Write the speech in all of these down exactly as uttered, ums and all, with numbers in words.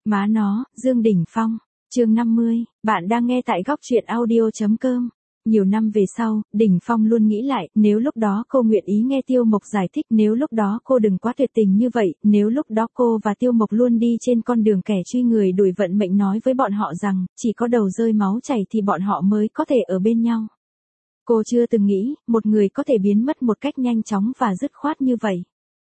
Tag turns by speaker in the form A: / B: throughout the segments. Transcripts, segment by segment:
A: Má nó, Dương Đỉnh Phong. Chương năm mươi, bạn đang nghe tại góc truyện audio.com. Nhiều năm về sau, Đỉnh Phong luôn nghĩ lại, nếu lúc đó cô nguyện ý nghe Tiêu Mộc giải thích, nếu lúc đó cô đừng quá tuyệt tình như vậy, nếu lúc đó cô và Tiêu Mộc luôn đi trên con đường kẻ truy người đuổi vận mệnh nói với bọn họ rằng, chỉ có đầu rơi máu chảy thì bọn họ mới có thể ở bên nhau. Cô chưa từng nghĩ, một người có thể biến mất một cách nhanh chóng và dứt khoát như vậy.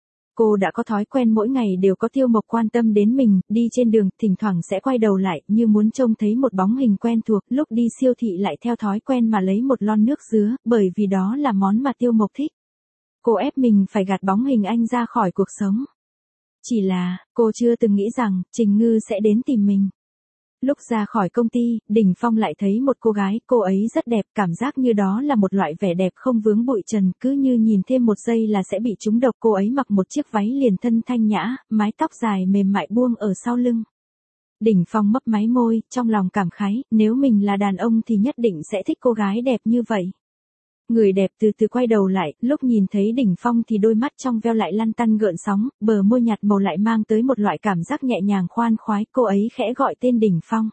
A: Cô đã có thói quen mỗi ngày đều có Tiêu Mộc quan tâm đến mình, đi trên đường, thỉnh thoảng sẽ quay đầu lại, như muốn trông thấy một bóng hình quen thuộc, lúc đi siêu thị lại theo thói quen mà lấy một lon nước dứa, bởi vì đó là món mà Tiêu Mộc thích. Cô ép mình phải gạt bóng hình anh ra khỏi cuộc sống. Chỉ là, cô chưa từng nghĩ rằng, Trình Ngư sẽ đến tìm mình. Lúc ra khỏi công ty, Đỉnh Phong lại thấy một cô gái, cô ấy rất đẹp, cảm giác như đó là một loại vẻ đẹp không vướng bụi trần, cứ như nhìn thêm một giây là sẽ bị trúng độc. Cô ấy mặc một chiếc váy liền thân thanh nhã, mái tóc dài mềm mại buông ở sau lưng. Đỉnh Phong mấp máy môi, trong lòng cảm khái, nếu mình là đàn ông thì nhất định sẽ thích cô gái đẹp như vậy. Người đẹp từ từ quay đầu lại, lúc nhìn thấy Đỉnh Phong thì đôi mắt trong veo lại lăn tăn gợn sóng, bờ môi nhạt màu lại mang tới một loại cảm giác nhẹ nhàng khoan khoái. Cô ấy khẽ gọi tên Đỉnh Phong.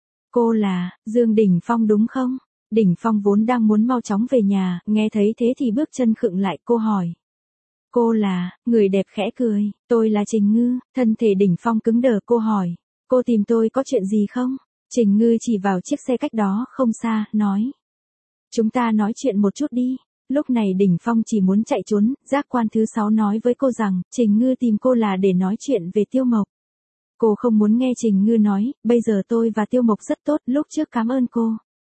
A: Cô là, Dương Đỉnh Phong đúng không? Đỉnh Phong vốn đang muốn mau chóng về nhà, nghe thấy thế thì bước chân khựng lại. Cô hỏi. Cô là, người đẹp khẽ cười, tôi là Trình Ngư. Thân thể Đỉnh Phong cứng đờ. Cô hỏi. Cô tìm tôi có chuyện gì không? Trình Ngư chỉ vào chiếc xe cách đó không xa, nói. Chúng ta nói chuyện một chút đi. Lúc này Đỉnh Phong chỉ muốn chạy trốn, giác quan thứ sáu nói với cô rằng, Trình Ngư tìm cô là để nói chuyện về Tiêu Mộc. Cô không muốn nghe Trình Ngư nói, bây giờ tôi và Tiêu Mộc rất tốt, lúc trước cảm ơn cô.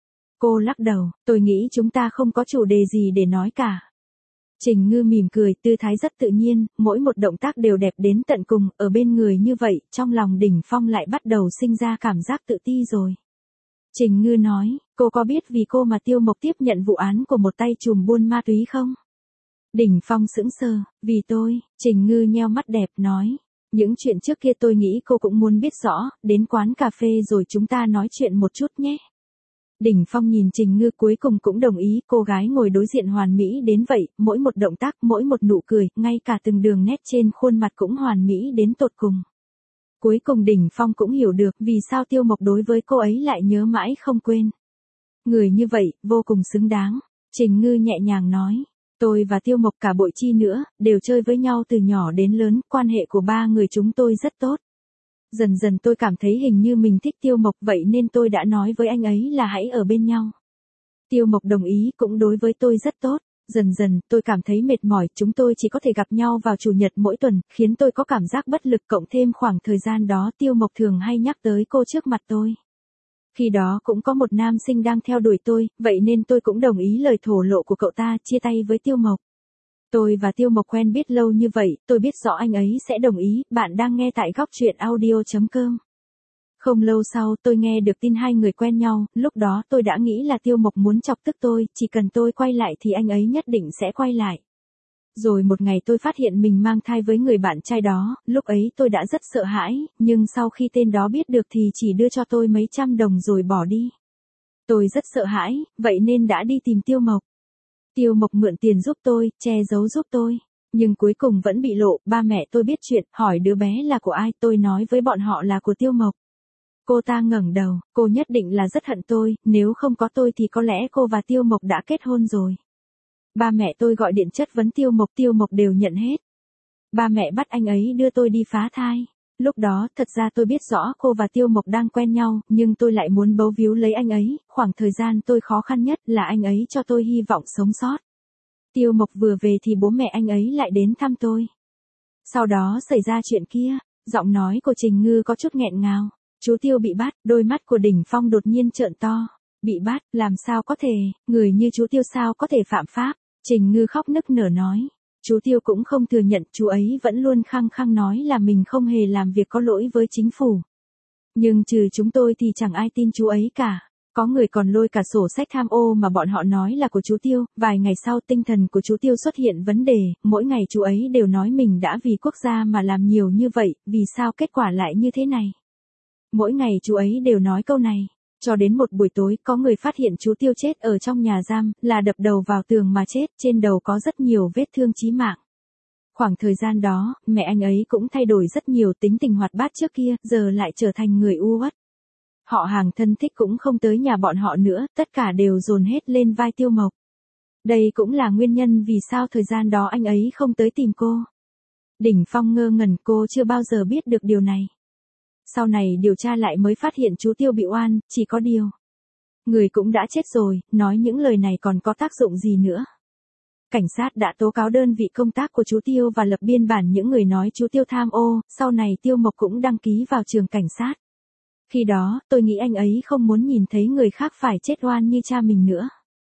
A: Cô lắc đầu, tôi nghĩ chúng ta không có chủ đề gì để nói cả. Trình Ngư mỉm cười, tư thái rất tự nhiên, mỗi một động tác đều đẹp đến tận cùng, ở bên người như vậy, trong lòng Đỉnh Phong lại bắt đầu sinh ra cảm giác tự ti rồi. Trình Ngư nói, cô có biết vì cô mà Tiêu Mộc tiếp nhận vụ án của một tay trùm buôn ma túy không? Đỉnh Phong sững sờ, vì tôi. Trình Ngư nheo mắt đẹp, nói. Những chuyện trước kia tôi nghĩ cô cũng muốn biết rõ, đến quán cà phê rồi chúng ta nói chuyện một chút nhé. Đỉnh Phong nhìn Trình Ngư cuối cùng cũng đồng ý, cô gái ngồi đối diện hoàn mỹ đến vậy, mỗi một động tác, mỗi một nụ cười, ngay cả từng đường nét trên khuôn mặt cũng hoàn mỹ đến tột cùng. Cuối cùng Đỉnh Phong cũng hiểu được vì sao Tiêu Mộc đối với cô ấy lại nhớ mãi không quên. Người như vậy, vô cùng xứng đáng. Trình Ngư nhẹ nhàng nói. Tôi và Tiêu Mộc cả bội chi nữa, đều chơi với nhau từ nhỏ đến lớn, quan hệ của ba người chúng tôi rất tốt. Dần dần tôi cảm thấy hình như mình thích Tiêu Mộc, vậy nên tôi đã nói với anh ấy là hãy ở bên nhau. Tiêu Mộc đồng ý, cũng đối với tôi rất tốt. Dần dần, tôi cảm thấy mệt mỏi, chúng tôi chỉ có thể gặp nhau vào chủ nhật mỗi tuần, khiến tôi có cảm giác bất lực, cộng thêm khoảng thời gian đó Tiêu Mộc thường hay nhắc tới cô trước mặt tôi. Khi đó cũng có một nam sinh đang theo đuổi tôi, vậy nên tôi cũng đồng ý lời thổ lộ của cậu ta, chia tay với Tiêu Mộc. Tôi và Tiêu Mộc quen biết lâu như vậy, tôi biết rõ anh ấy sẽ đồng ý. Bạn đang nghe tại góc truyện audio.com. Không lâu sau tôi nghe được tin hai người quen nhau, lúc đó tôi đã nghĩ là Tiêu Mộc muốn chọc tức tôi, chỉ cần tôi quay lại thì anh ấy nhất định sẽ quay lại. Rồi một ngày tôi phát hiện mình mang thai với người bạn trai đó, lúc ấy tôi đã rất sợ hãi, nhưng sau khi tên đó biết được thì chỉ đưa cho tôi mấy trăm đồng rồi bỏ đi. Tôi rất sợ hãi, vậy nên đã đi tìm Tiêu Mộc. Tiêu Mộc mượn tiền giúp tôi, che giấu giúp tôi. Nhưng cuối cùng vẫn bị lộ, ba mẹ tôi biết chuyện, hỏi đứa bé là của ai, tôi nói với bọn họ là của Tiêu Mộc. Cô ta ngẩng đầu, cô nhất định là rất hận tôi, nếu không có tôi thì có lẽ cô và Tiêu Mộc đã kết hôn rồi. Ba mẹ tôi gọi điện chất vấn Tiêu Mộc, Tiêu Mộc đều nhận hết. Ba mẹ bắt anh ấy đưa tôi đi phá thai. Lúc đó, thật ra tôi biết rõ cô và Tiêu Mộc đang quen nhau, nhưng tôi lại muốn bấu víu lấy anh ấy, khoảng thời gian tôi khó khăn nhất là anh ấy cho tôi hy vọng sống sót. Tiêu Mộc vừa về thì bố mẹ anh ấy lại đến thăm tôi. Sau đó xảy ra chuyện kia, giọng nói của Trình Ngư có chút nghẹn ngào. Chú Tiêu bị bắt, đôi mắt của Đỉnh Phong đột nhiên trợn to. Bị bắt, làm sao có thể, người như chú Tiêu sao có thể phạm pháp? Trình Ngư khóc nức nở nói. Chú Tiêu cũng không thừa nhận, chú ấy vẫn luôn khăng khăng nói là mình không hề làm việc có lỗi với chính phủ. Nhưng trừ chúng tôi thì chẳng ai tin chú ấy cả. Có người còn lôi cả sổ sách tham ô mà bọn họ nói là của chú Tiêu. Vài ngày sau tinh thần của chú Tiêu xuất hiện vấn đề, mỗi ngày chú ấy đều nói mình đã vì quốc gia mà làm nhiều như vậy, vì sao kết quả lại như thế này? Mỗi ngày chú ấy đều nói câu này. Cho đến một buổi tối, có người phát hiện chú Tiêu chết ở trong nhà giam, là đập đầu vào tường mà chết, trên đầu có rất nhiều vết thương chí mạng. Khoảng thời gian đó, mẹ anh ấy cũng thay đổi rất nhiều, tính tình hoạt bát trước kia, giờ lại trở thành người u uất. Họ hàng thân thích cũng không tới nhà bọn họ nữa, tất cả đều dồn hết lên vai Tiêu Mộc. Đây cũng là nguyên nhân vì sao thời gian đó anh ấy không tới tìm cô. Đỉnh Phong ngơ ngẩn, cô chưa bao giờ biết được điều này. Sau này điều tra lại mới phát hiện chú Tiêu bị oan, chỉ có điều. Người cũng đã chết rồi, nói những lời này còn có tác dụng gì nữa. Cảnh sát đã tố cáo đơn vị công tác của chú Tiêu và lập biên bản những người nói chú Tiêu tham ô, sau này Tiêu Mộc cũng đăng ký vào trường cảnh sát. Khi đó, tôi nghĩ anh ấy không muốn nhìn thấy người khác phải chết oan như cha mình nữa.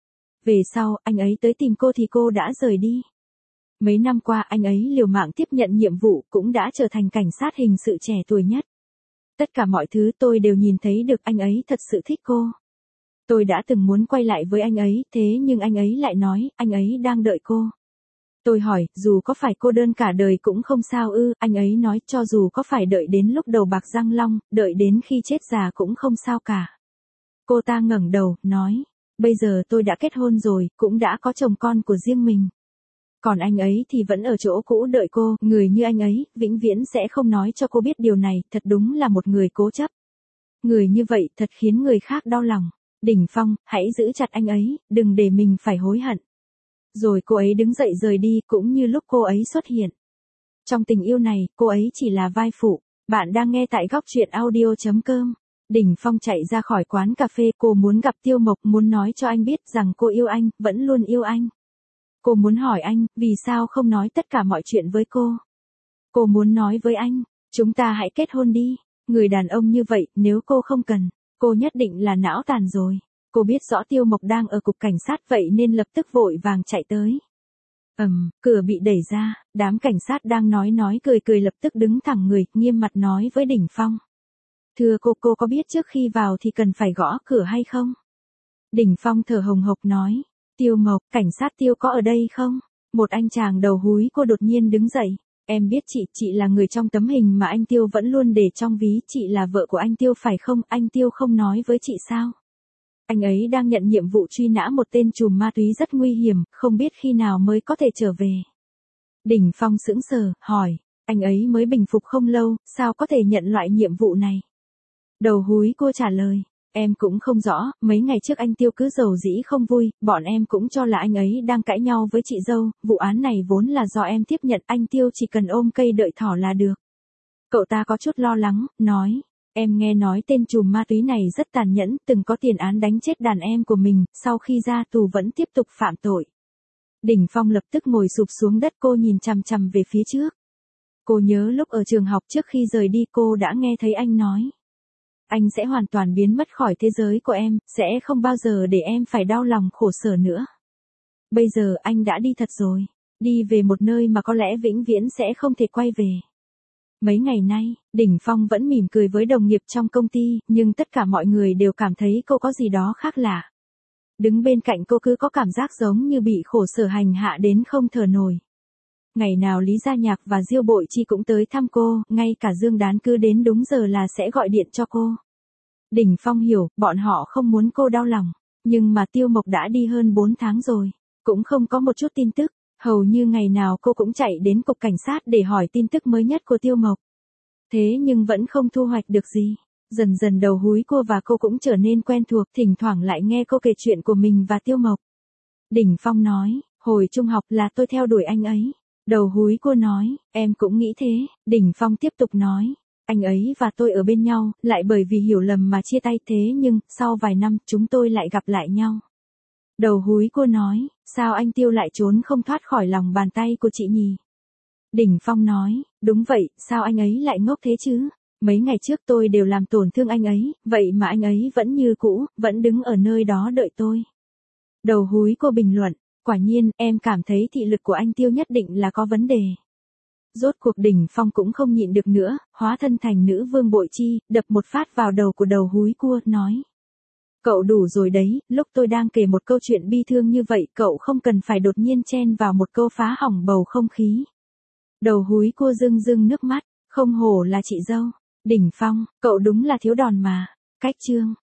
A: Về sau, anh ấy tới tìm cô thì cô đã rời đi. Mấy năm qua anh ấy liều mạng tiếp nhận nhiệm vụ, cũng đã trở thành cảnh sát hình sự trẻ tuổi nhất. Tất cả mọi thứ tôi đều nhìn thấy được, anh ấy thật sự thích cô. Tôi đã từng muốn quay lại với anh ấy, thế nhưng anh ấy lại nói, anh ấy đang đợi cô. Tôi hỏi, dù có phải cô đơn cả đời cũng không sao ư, anh ấy nói, cho dù có phải đợi đến lúc đầu bạc răng long, đợi đến khi chết già cũng không sao cả. Cô ta ngẩng đầu, nói, bây giờ tôi đã kết hôn rồi, cũng đã có chồng con của riêng mình. Còn anh ấy thì vẫn ở chỗ cũ đợi cô, người như anh ấy, vĩnh viễn sẽ không nói cho cô biết điều này, thật đúng là một người cố chấp. Người như vậy thật khiến người khác đau lòng. Đỉnh Phong, hãy giữ chặt anh ấy, đừng để mình phải hối hận. Rồi cô ấy đứng dậy rời đi, cũng như lúc cô ấy xuất hiện. Trong tình yêu này, cô ấy chỉ là vai phụ. Bạn đang nghe tại góc truyện audio chấm com. Đỉnh Phong chạy ra khỏi quán cà phê, cô muốn gặp Tiêu Mộc, muốn nói cho anh biết rằng cô yêu anh, vẫn luôn yêu anh. Cô muốn hỏi anh, vì sao không nói tất cả mọi chuyện với cô. Cô muốn nói với anh, chúng ta hãy kết hôn đi. Người đàn ông như vậy, nếu cô không cần, cô nhất định là não tàn rồi. Cô biết rõ Tiêu Mộc đang ở cục cảnh sát vậy nên lập tức vội vàng chạy tới. Ầm, cửa bị đẩy ra, đám cảnh sát đang nói nói cười cười lập tức đứng thẳng người, nghiêm mặt nói với Đỉnh Phong. Thưa cô, cô có biết trước khi vào thì cần phải gõ cửa hay không? Đỉnh Phong thở hồng hộc nói. Tiêu Mộc, cảnh sát Tiêu có ở đây không? Một anh chàng đầu húi cô đột nhiên đứng dậy. Em biết chị, chị là người trong tấm hình mà anh Tiêu vẫn luôn để trong ví, chị là vợ của anh Tiêu phải không? Anh Tiêu không nói với chị sao? Anh ấy đang nhận nhiệm vụ truy nã một tên trùm ma túy rất nguy hiểm, không biết khi nào mới có thể trở về. Đỉnh Phong sững sờ, hỏi, anh ấy mới bình phục không lâu, sao có thể nhận loại nhiệm vụ này? Đầu húi cô trả lời, em cũng không rõ, mấy ngày trước anh Tiêu cứ giàu dĩ không vui, bọn em cũng cho là anh ấy đang cãi nhau với chị dâu, vụ án này vốn là do em tiếp nhận, anh Tiêu chỉ cần ôm cây đợi thỏ là được. Cậu ta có chút lo lắng, nói, em nghe nói tên trùm ma túy này rất tàn nhẫn, từng có tiền án đánh chết đàn em của mình, sau khi ra tù vẫn tiếp tục phạm tội. Đỉnh Phong lập tức ngồi sụp xuống đất, cô nhìn chằm chằm về phía trước. Cô nhớ lúc ở trường học trước khi rời đi cô đã nghe thấy anh nói. Anh sẽ hoàn toàn biến mất khỏi thế giới của em, sẽ không bao giờ để em phải đau lòng khổ sở nữa. Bây giờ anh đã đi thật rồi, đi về một nơi mà có lẽ vĩnh viễn sẽ không thể quay về. Mấy ngày nay, Đỉnh Phong vẫn mỉm cười với đồng nghiệp trong công ty, nhưng tất cả mọi người đều cảm thấy cô có gì đó khác lạ. Đứng bên cạnh cô cứ có cảm giác giống như bị khổ sở hành hạ đến không thở nổi. Ngày nào Lý Gia Nhạc và Diêu Bội Chi cũng tới thăm cô, ngay cả Dương Đán cứ đến đúng giờ là sẽ gọi điện cho cô. Đỉnh Phong hiểu, bọn họ không muốn cô đau lòng, nhưng mà Tiêu Mộc đã đi hơn bốn tháng rồi, cũng không có một chút tin tức, hầu như ngày nào cô cũng chạy đến cục cảnh sát để hỏi tin tức mới nhất của Tiêu Mộc. Thế nhưng vẫn không thu hoạch được gì. Dần dần đầu húi cô và cô cũng trở nên quen thuộc, thỉnh thoảng lại nghe cô kể chuyện của mình và Tiêu Mộc. Đỉnh Phong nói, hồi trung học là tôi theo đuổi anh ấy. Đầu húi cô nói, em cũng nghĩ thế. Đỉnh Phong tiếp tục nói, anh ấy và tôi ở bên nhau, lại bởi vì hiểu lầm mà chia tay, thế nhưng, sau vài năm, chúng tôi lại gặp lại nhau. Đầu húi cô nói, sao anh Tiêu lại trốn không thoát khỏi lòng bàn tay của chị nhỉ? Đỉnh Phong nói, đúng vậy, sao anh ấy lại ngốc thế chứ? Mấy ngày trước tôi đều làm tổn thương anh ấy, vậy mà anh ấy vẫn như cũ, vẫn đứng ở nơi đó đợi tôi. Đầu húi cô bình luận, quả nhiên, em cảm thấy thị lực của anh Tiêu nhất định là có vấn đề. Rốt cuộc Đỉnh Phong cũng không nhịn được nữa, hóa thân thành nữ vương Bội Chi, đập một phát vào đầu của đầu húi cua, nói. Cậu đủ rồi đấy, lúc tôi đang kể một câu chuyện bi thương như vậy, cậu không cần phải đột nhiên chen vào một câu phá hỏng bầu không khí. Đầu húi cua rưng rưng nước mắt, không hổ là chị dâu. Đỉnh Phong, cậu đúng là thiếu đòn mà. Cách chương.